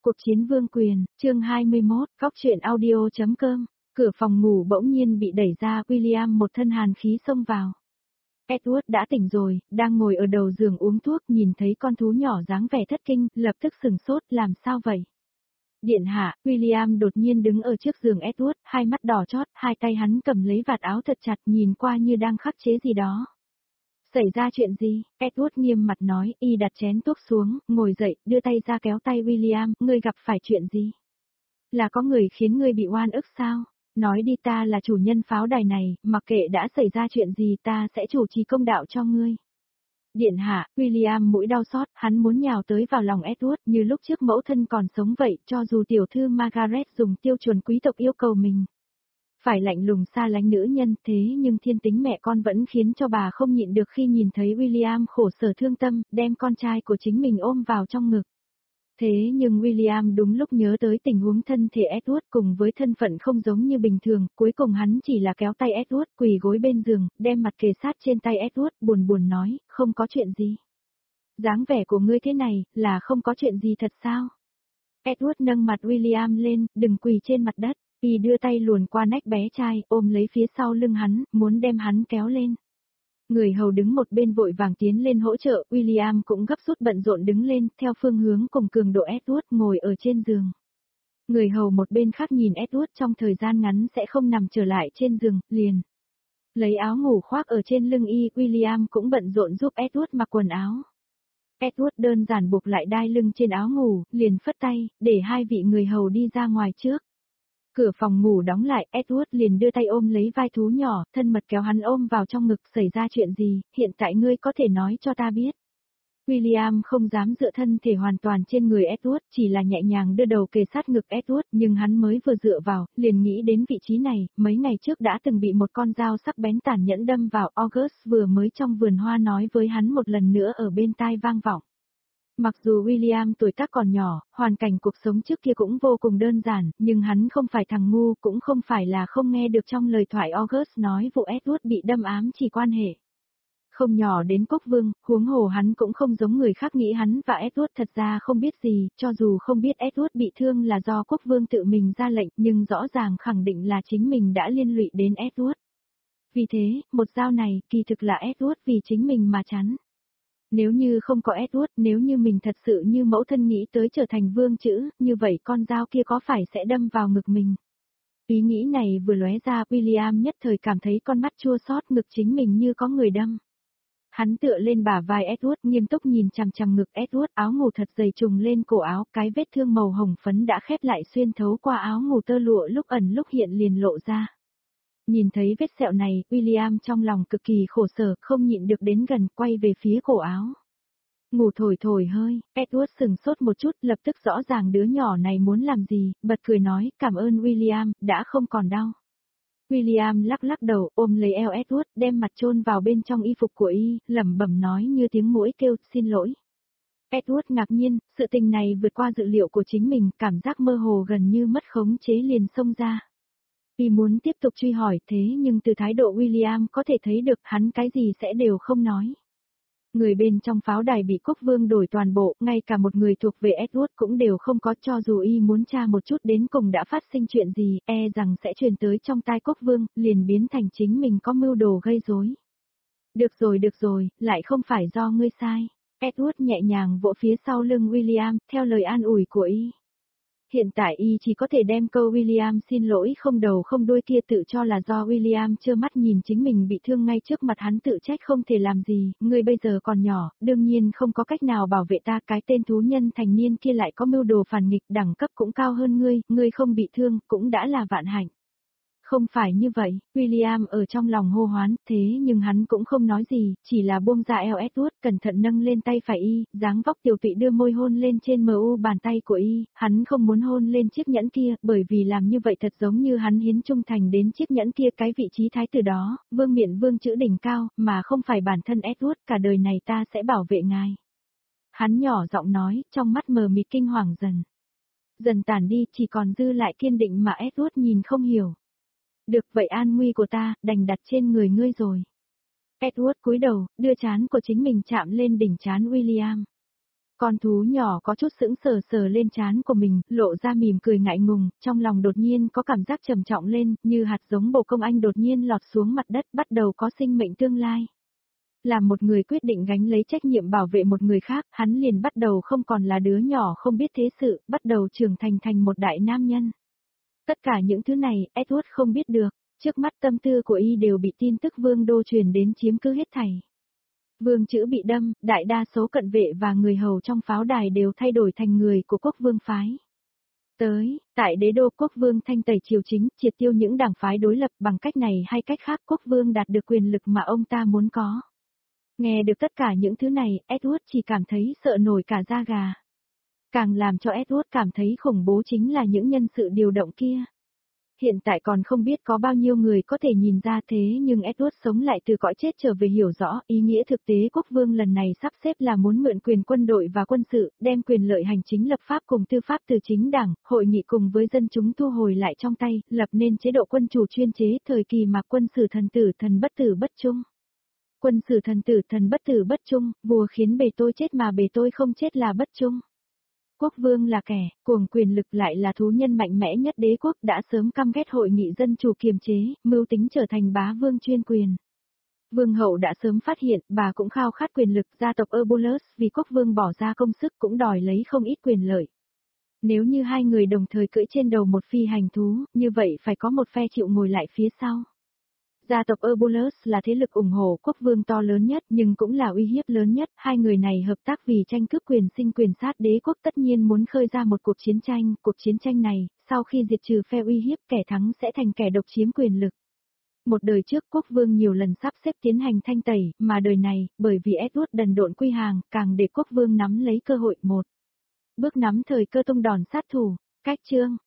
Cuộc chiến vương quyền, chương 21, góc truyện audio.com. Cửa phòng ngủ bỗng nhiên bị đẩy ra, William một thân hàn khí xông vào. Edward đã tỉnh rồi, đang ngồi ở đầu giường uống thuốc, nhìn thấy con thú nhỏ dáng vẻ thất kinh, lập tức sừng sốt, làm sao vậy? Điện hạ, William đột nhiên đứng ở trước giường Edward, hai mắt đỏ chót, hai tay hắn cầm lấy vạt áo thật chặt, nhìn qua như đang khắc chế gì đó. Xảy ra chuyện gì? Edward nghiêm mặt nói, y đặt chén thuốc xuống, ngồi dậy, đưa tay ra kéo tay William, ngươi gặp phải chuyện gì? Là có người khiến ngươi bị oan ức sao? Nói đi, ta là chủ nhân pháo đài này, mặc kệ đã xảy ra chuyện gì ta sẽ chủ trì công đạo cho ngươi. Điện hạ, William mũi đau xót, hắn muốn nhào tới vào lòng Edward như lúc trước mẫu thân còn sống vậy, cho dù tiểu thư Margaret dùng tiêu chuẩn quý tộc yêu cầu mình. Phải lạnh lùng xa lánh nữ nhân, thế nhưng thiên tính mẹ con vẫn khiến cho bà không nhịn được khi nhìn thấy William khổ sở thương tâm, đem con trai của chính mình ôm vào trong ngực. Thế nhưng William đúng lúc nhớ tới tình huống thân thể Edward cùng với thân phận không giống như bình thường, cuối cùng hắn chỉ là kéo tay Edward quỳ gối bên giường, đem mặt kề sát trên tay Edward, buồn buồn nói, không có chuyện gì. Dáng vẻ của ngươi thế này, là không có chuyện gì thật sao? Edward nâng mặt William lên, đừng quỳ trên mặt đất. Y đưa tay luồn qua nách bé trai, ôm lấy phía sau lưng hắn, muốn đem hắn kéo lên. Người hầu đứng một bên vội vàng tiến lên hỗ trợ, William cũng gấp rút bận rộn đứng lên, theo phương hướng cùng cường độ Edward ngồi ở trên giường. Người hầu một bên khác nhìn Edward trong thời gian ngắn sẽ không nằm trở lại trên giường, liền. Lấy áo ngủ khoác ở trên lưng y, William cũng bận rộn giúp Edward mặc quần áo. Edward đơn giản buộc lại đai lưng trên áo ngủ, liền phất tay, để hai vị người hầu đi ra ngoài trước. Cửa phòng ngủ đóng lại, Edward liền đưa tay ôm lấy vai thú nhỏ, thân mật kéo hắn ôm vào trong ngực, xảy ra chuyện gì, hiện tại ngươi có thể nói cho ta biết. William không dám dựa thân thể hoàn toàn trên người Edward, chỉ là nhẹ nhàng đưa đầu kề sát ngực Edward, nhưng hắn mới vừa dựa vào, liền nghĩ đến vị trí này, mấy ngày trước đã từng bị một con dao sắc bén tàn nhẫn đâm vào, August vừa mới trong vườn hoa nói với hắn một lần nữa ở bên tai vang vọng. Mặc dù William tuổi tác còn nhỏ, hoàn cảnh cuộc sống trước kia cũng vô cùng đơn giản, nhưng hắn không phải thằng ngu, cũng không phải là không nghe được trong lời thoại August nói vụ Edward bị đâm ám chỉ quan hệ. Không nhỏ đến quốc vương, huống hồ hắn cũng không giống người khác nghĩ hắn và Edward thật ra không biết gì, cho dù không biết Edward bị thương là do quốc vương tự mình ra lệnh, nhưng rõ ràng khẳng định là chính mình đã liên lụy đến Edward. Vì thế, một dao này, kỳ thực là Edward vì chính mình mà chắn. Nếu như không có Edward, nếu như mình thật sự như mẫu thân nghĩ tới trở thành vương chữ, như vậy con dao kia có phải sẽ đâm vào ngực mình? Ý nghĩ này vừa lóe ra, William nhất thời cảm thấy con mắt chua xót, ngực chính mình như có người đâm. Hắn tựa lên bả vai Edward, nghiêm túc nhìn chằm chằm ngực Edward, áo ngủ thật dày trùng lên cổ áo, cái vết thương màu hồng phấn đã khép lại xuyên thấu qua áo ngủ tơ lụa lúc ẩn lúc hiện liền lộ ra. Nhìn thấy vết sẹo này, William trong lòng cực kỳ khổ sở, không nhịn được đến gần, quay về phía cổ áo. Ngủ thổi thổi hơi, Edward sừng sốt một chút, lập tức rõ ràng đứa nhỏ này muốn làm gì, bật cười nói, cảm ơn William, đã không còn đau. William lắc lắc đầu, ôm lấy eo Edward, đem mặt chôn vào bên trong y phục của y, lẩm bẩm nói như tiếng muỗi kêu, xin lỗi. Edward ngạc nhiên, sự tình này vượt qua dự liệu của chính mình, cảm giác mơ hồ gần như mất khống chế liền xông ra. Y muốn tiếp tục truy hỏi thế nhưng từ thái độ William có thể thấy được hắn cái gì sẽ đều không nói. Người bên trong pháo đài bị quốc vương đổi toàn bộ, ngay cả một người thuộc về Edward cũng đều không có, cho dù y muốn tra một chút đến cùng đã phát sinh chuyện gì, e rằng sẽ truyền tới trong tai quốc vương, liền biến thành chính mình có mưu đồ gây rối. Được rồi, lại không phải do ngươi sai. Edward nhẹ nhàng vỗ phía sau lưng William, theo lời an ủi của y. Hiện tại y chỉ có thể đem câu William xin lỗi không đầu không đuôi kia tự cho là do William trơ mắt nhìn chính mình bị thương ngay trước mặt hắn tự trách không thể làm gì, ngươi bây giờ còn nhỏ, đương nhiên không có cách nào bảo vệ ta, cái tên thú nhân thành niên kia lại có mưu đồ phản nghịch, đẳng cấp cũng cao hơn ngươi không bị thương cũng đã là vạn hạnh. Không phải như vậy, William ở trong lòng hô hoán, thế nhưng hắn cũng không nói gì, chỉ là buông ra eo Edward, cẩn thận nâng lên tay phải y, dáng vóc tiểu tụy đưa môi hôn lên trên bàn tay của y, hắn không muốn hôn lên chiếc nhẫn kia, bởi vì làm như vậy thật giống như hắn hiến trung thành đến chiếc nhẫn kia, cái vị trí thái tử đó, vương miện vương chữ đỉnh cao, mà không phải bản thân Edward, cả đời này ta sẽ bảo vệ ngài. Hắn nhỏ giọng nói, trong mắt mờ mịt kinh hoàng dần tản đi, chỉ còn dư lại kiên định mà Edward nhìn không hiểu. Được vậy an nguy của ta, đành đặt trên người ngươi rồi. Edward cúi đầu, đưa trán của chính mình chạm lên đỉnh trán William. Con thú nhỏ có chút sững sờ sờ lên trán của mình, lộ ra mỉm cười ngại ngùng, trong lòng đột nhiên có cảm giác trầm trọng lên, như hạt giống bồ công anh đột nhiên lọt xuống mặt đất, bắt đầu có sinh mệnh tương lai. Làm một người quyết định gánh lấy trách nhiệm bảo vệ một người khác, hắn liền bắt đầu không còn là đứa nhỏ không biết thế sự, bắt đầu trưởng thành thành một đại nam nhân. Tất cả những thứ này, Edward không biết được, trước mắt tâm tư của y đều bị tin tức Vương Đô truyền đến chiếm cứ hết thảy. Vương Chữ bị đâm, đại đa số cận vệ và người hầu trong pháo đài đều thay đổi thành người của quốc vương phái. Tại đế đô quốc vương thanh tẩy triều chính, triệt tiêu những đảng phái đối lập bằng cách này hay cách khác quốc vương đạt được quyền lực mà ông ta muốn có. Nghe được tất cả những thứ này, Edward chỉ cảm thấy sợ nổi cả da gà. Càng làm cho Edward cảm thấy khủng bố chính là những nhân sự điều động kia. Hiện tại còn không biết có bao nhiêu người có thể nhìn ra thế nhưng Edward sống lại từ cõi chết trở về hiểu rõ ý nghĩa thực tế quốc vương lần này sắp xếp là muốn mượn quyền quân đội và quân sự, đem quyền lợi hành chính lập pháp cùng tư pháp từ chính đảng, hội nghị cùng với dân chúng thu hồi lại trong tay, lập nên chế độ quân chủ chuyên chế thời kỳ mà quân sử thần tử thần bất tử bất trung. Quân sử thần tử thần bất tử bất trung, vua khiến bề tôi chết mà bề tôi không chết là bất trung. Quốc vương là kẻ, cuồng quyền lực lại là thú nhân mạnh mẽ nhất đế quốc đã sớm căm ghét hội nghị dân chủ kiềm chế, mưu tính trở thành bá vương chuyên quyền. Vương hậu đã sớm phát hiện, bà cũng khao khát quyền lực, gia tộc Eubulus vì quốc vương bỏ ra công sức cũng đòi lấy không ít quyền lợi. Nếu như hai người đồng thời cưỡi trên đầu một phi hành thú, như vậy phải có một phe chịu ngồi lại phía sau. Gia tộc Eubulus là thế lực ủng hộ quốc vương to lớn nhất nhưng cũng là uy hiếp lớn nhất, hai người này hợp tác vì tranh cướp quyền sinh quyền sát đế quốc tất nhiên muốn khơi ra một cuộc chiến tranh này, sau khi diệt trừ phe uy hiếp kẻ thắng sẽ thành kẻ độc chiếm quyền lực. Một đời trước quốc vương nhiều lần sắp xếp tiến hành thanh tẩy, mà đời này, bởi vì Edward đần độn quy hàng, càng để quốc vương nắm lấy cơ hội một. Bước nắm thời cơ tung đòn sát thủ, cách chương.